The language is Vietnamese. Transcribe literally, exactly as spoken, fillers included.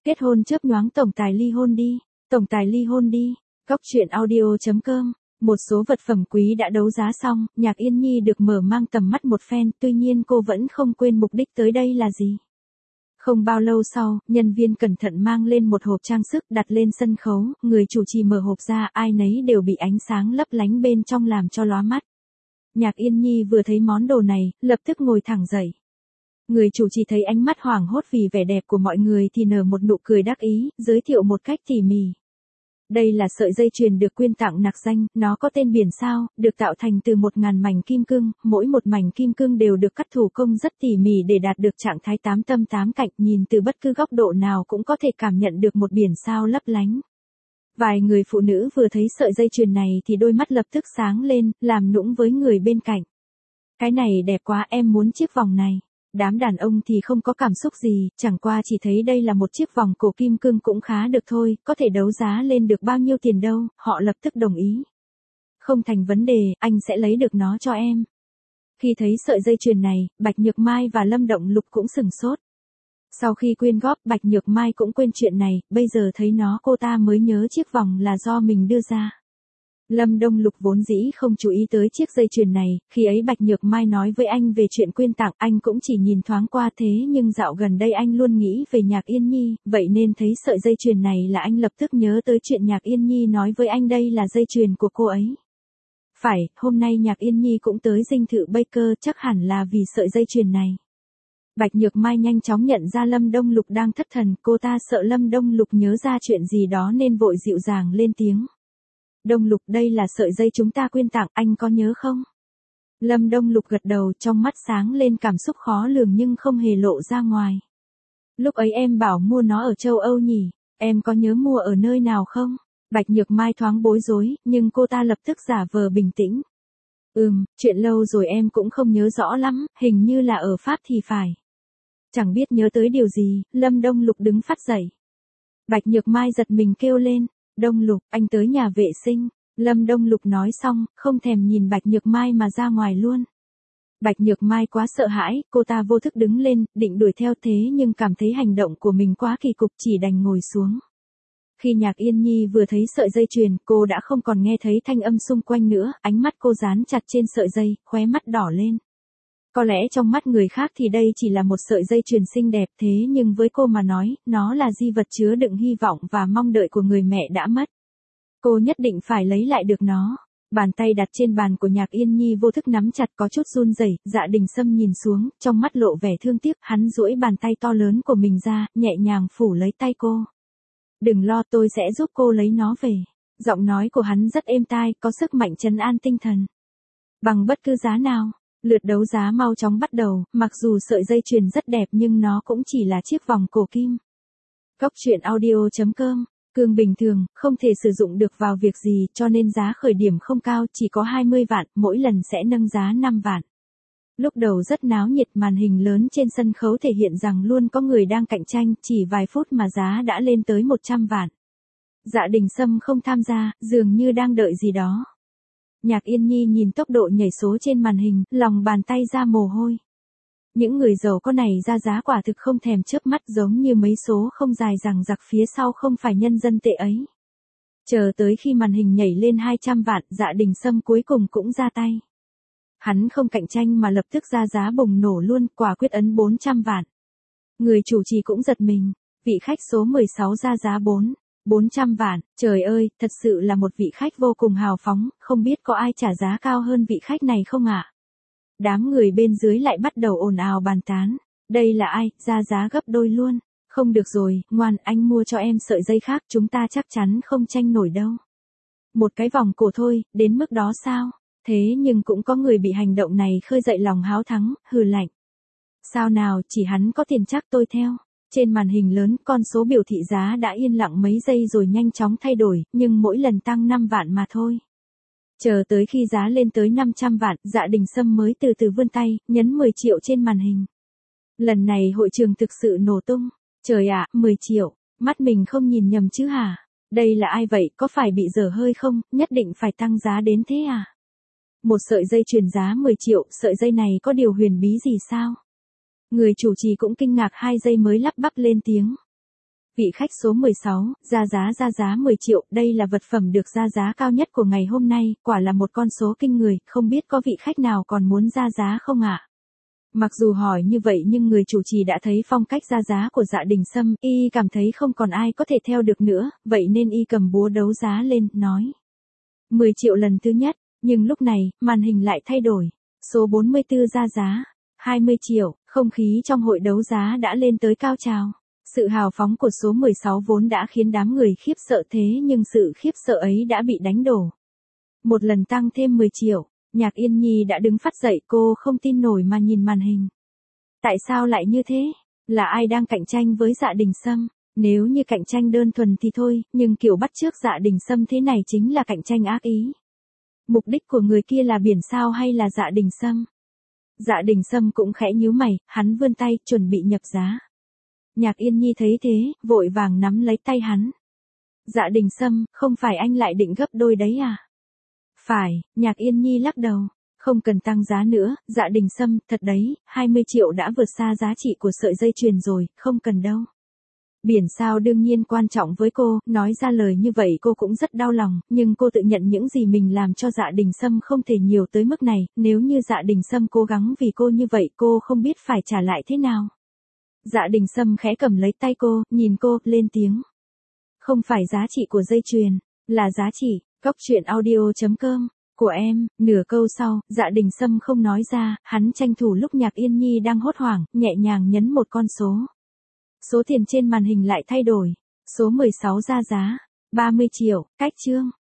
Kết hôn chớp nhoáng tổng tài ly hôn đi, tổng tài ly hôn đi. Góc truyện audio chấm com. Một số vật phẩm quý đã đấu giá xong, Nhạc Yên Nhi được mở mang tầm mắt một phen, tuy nhiên cô vẫn không quên mục đích tới đây là gì. Không bao lâu sau, nhân viên cẩn thận mang lên một hộp trang sức đặt lên sân khấu, người chủ trì mở hộp ra, ai nấy đều bị ánh sáng lấp lánh bên trong làm cho lóa mắt. Nhạc Yên Nhi vừa thấy món đồ này, lập tức ngồi thẳng dậy. Người chủ trì thấy ánh mắt hoảng hốt vì vẻ đẹp của mọi người thì nở một nụ cười đắc ý, giới thiệu một cách tỉ mỉ. Đây là sợi dây chuyền được quyên tặng nặc danh, nó có tên biển sao, được tạo thành từ một ngàn mảnh kim cương, mỗi một mảnh kim cương đều được cắt thủ công rất tỉ mỉ để đạt được trạng thái tám tâm tám cạnh, nhìn từ bất cứ góc độ nào cũng có thể cảm nhận được một biển sao lấp lánh. Vài người phụ nữ vừa thấy sợi dây chuyền này thì đôi mắt lập tức sáng lên, làm nũng với người bên cạnh. Cái này đẹp quá, em muốn chiếc vòng này. Đám đàn ông thì không có cảm xúc gì, chẳng qua chỉ thấy đây là một chiếc vòng cổ kim cương cũng khá được thôi, có thể đấu giá lên được bao nhiêu tiền đâu, họ lập tức đồng ý. Không thành vấn đề, anh sẽ lấy được nó cho em. Khi thấy sợi dây chuyền này, Bạch Nhược Mai và Lâm Động Lục cũng sừng sốt. Sau khi quyên góp, Bạch Nhược Mai cũng quên chuyện này, bây giờ thấy nó cô ta mới nhớ chiếc vòng là do mình đưa ra. Lâm Đông Lục vốn dĩ không chú ý tới chiếc dây chuyền này, khi ấy Bạch Nhược Mai nói với anh về chuyện quyên tặng, anh cũng chỉ nhìn thoáng qua thế nhưng dạo gần đây anh luôn nghĩ về Nhạc Yên Nhi, vậy nên thấy sợi dây chuyền này là anh lập tức nhớ tới chuyện Nhạc Yên Nhi nói với anh đây là dây chuyền của cô ấy. Phải, hôm nay Nhạc Yên Nhi cũng tới dinh thự Baker, chắc hẳn là vì sợi dây chuyền này. Bạch Nhược Mai nhanh chóng nhận ra Lâm Đông Lục đang thất thần, cô ta sợ Lâm Đông Lục nhớ ra chuyện gì đó nên vội dịu dàng lên tiếng. Đông Lục, đây là sợi dây chúng ta quyên tặng, anh có nhớ không? Lâm Đông Lục gật đầu, trong mắt sáng lên cảm xúc khó lường nhưng không hề lộ ra ngoài. Lúc ấy em bảo mua nó ở châu Âu nhỉ, em có nhớ mua ở nơi nào không? Bạch Nhược Mai thoáng bối rối, nhưng cô ta lập tức giả vờ bình tĩnh. Ừm, chuyện lâu rồi em cũng không nhớ rõ lắm, hình như là ở Pháp thì phải. Chẳng biết nhớ tới điều gì, Lâm Đông Lục đứng phát dậy. Bạch Nhược Mai giật mình kêu lên. Đông Lục, anh tới nhà vệ sinh. Lâm Đông Lục nói xong, không thèm nhìn Bạch Nhược Mai mà ra ngoài luôn. Bạch Nhược Mai quá sợ hãi, cô ta vô thức đứng lên, định đuổi theo thế nhưng cảm thấy hành động của mình quá kỳ cục chỉ đành ngồi xuống. Khi Nhạc Yên Nhi vừa thấy sợi dây chuyền, cô đã không còn nghe thấy thanh âm xung quanh nữa, ánh mắt cô dán chặt trên sợi dây, khóe mắt đỏ lên. Có lẽ trong mắt người khác thì đây chỉ là một sợi dây chuyền xinh đẹp thế nhưng với cô mà nói, nó là di vật chứa đựng hy vọng và mong đợi của người mẹ đã mất. Cô nhất định phải lấy lại được nó. Bàn tay đặt trên bàn của Nhạc Yên Nhi vô thức nắm chặt có chút run rẩy. Dạ Đình Sâm nhìn xuống, trong mắt lộ vẻ thương tiếc, hắn duỗi bàn tay to lớn của mình ra, nhẹ nhàng phủ lấy tay cô. Đừng lo, tôi sẽ giúp cô lấy nó về. Giọng nói của hắn rất êm tai, có sức mạnh trấn an tinh thần. Bằng bất cứ giá nào. Lượt đấu giá mau chóng bắt đầu, mặc dù sợi dây chuyền rất đẹp nhưng nó cũng chỉ là chiếc vòng cổ kim. Góc truyện audio chấm com. Cương bình thường, không thể sử dụng được vào việc gì cho nên giá khởi điểm không cao, chỉ có hai mươi vạn, mỗi lần sẽ nâng giá năm vạn. Lúc đầu rất náo nhiệt, màn hình lớn trên sân khấu thể hiện rằng luôn có người đang cạnh tranh, chỉ vài phút mà giá đã lên tới một trăm vạn. Dạ Đình Sâm không tham gia, dường như đang đợi gì đó. Nhạc Yên Nhi nhìn tốc độ nhảy số trên màn hình, lòng bàn tay ra mồ hôi. Những người giàu có này ra giá quả thực không thèm chớp mắt, giống như mấy số không dài dằng dặc phía sau không phải nhân dân tệ ấy. Chờ tới khi màn hình nhảy lên hai trăm vạn, Dạ Đình Sâm cuối cùng cũng ra tay. Hắn không cạnh tranh mà lập tức ra giá bùng nổ luôn, quả quyết ấn bốn trăm vạn. Người chủ trì cũng giật mình, vị khách số mười sáu ra giá bốn. bốn trăm vạn, trời ơi, thật sự là một vị khách vô cùng hào phóng, không biết có ai trả giá cao hơn vị khách này không ạ? À? Đám người bên dưới lại bắt đầu ồn ào bàn tán. Đây là ai, ra giá gấp đôi luôn. Không được rồi, ngoan, anh mua cho em sợi dây khác, chúng ta chắc chắn không tranh nổi đâu. Một cái vòng cổ thôi, đến mức đó sao? Thế nhưng cũng có người bị hành động này khơi dậy lòng háo thắng, hừ lạnh. Sao nào, chỉ hắn có tiền chắc tôi theo. Trên màn hình lớn, con số biểu thị giá đã yên lặng mấy giây rồi nhanh chóng thay đổi, nhưng mỗi lần tăng năm vạn mà thôi. Chờ tới khi giá lên tới năm trăm vạn, Dạ Đình Sâm mới từ từ vươn tay, nhấn mười triệu trên màn hình. Lần này hội trường thực sự nổ tung. Trời ạ, mười triệu, mắt mình không nhìn nhầm chứ hả? Đây là ai vậy, có phải bị dở hơi không, nhất định phải tăng giá đến thế à? Một sợi dây chuyền giá mười triệu, sợi dây này có điều huyền bí gì sao? Người chủ trì cũng kinh ngạc hai giây mới lắp bắp lên tiếng. Vị khách số mười sáu, ra giá ra giá mười triệu, đây là vật phẩm được ra giá cao nhất của ngày hôm nay, quả là một con số kinh người, không biết có vị khách nào còn muốn ra giá không ạ? Mặc dù hỏi như vậy nhưng người chủ trì đã thấy phong cách ra giá của Dạ Đình Sâm, y cảm thấy không còn ai có thể theo được nữa, vậy nên y cầm búa đấu giá lên, nói. mười triệu lần thứ nhất, nhưng lúc này, màn hình lại thay đổi. Số bốn mươi tư ra giá, hai mươi triệu, không khí trong hội đấu giá đã lên tới cao trào. Sự hào phóng của số mười sáu vốn đã khiến đám người khiếp sợ thế nhưng sự khiếp sợ ấy đã bị đánh đổ. Một lần tăng thêm mười triệu, Nhạc Yên Nhi đã đứng phắt dậy, cô không tin nổi mà nhìn màn hình. Tại sao lại như thế? Là ai đang cạnh tranh với Dạ Đình Sâm? Nếu như cạnh tranh đơn thuần thì thôi, nhưng kiểu bắt chước Dạ Đình Sâm thế này chính là cạnh tranh ác ý. Mục đích của người kia là biển sao hay là Dạ Đình Sâm? Dạ Đình Sâm cũng khẽ nhíu mày, hắn vươn tay, chuẩn bị nhập giá. Nhạc Yên Nhi thấy thế, vội vàng nắm lấy tay hắn. Dạ Đình Sâm, không phải anh lại định gấp đôi đấy à? Phải, Nhạc Yên Nhi lắc đầu. Không cần tăng giá nữa, Dạ Đình Sâm, thật đấy, hai mươi triệu đã vượt xa giá trị của sợi dây chuyền rồi, không cần đâu. Biển sao đương nhiên quan trọng với cô, nói ra lời như vậy cô cũng rất đau lòng, nhưng cô tự nhận những gì mình làm cho Dạ Đình Sâm không thể nhiều tới mức này, nếu như Dạ Đình Sâm cố gắng vì cô như vậy cô không biết phải trả lại thế nào. Dạ Đình Sâm khẽ cầm lấy tay cô, nhìn cô, lên tiếng. Không phải giá trị của dây chuyền, là giá trị, cóc truyện audio chấm com, của em. Nửa câu sau, Dạ Đình Sâm không nói ra, hắn tranh thủ lúc Nhạc Yên Nhi đang hốt hoảng, nhẹ nhàng nhấn một con số. Số tiền trên màn hình lại thay đổi, số mười sáu ra giá, ba mươi triệu, cách chương.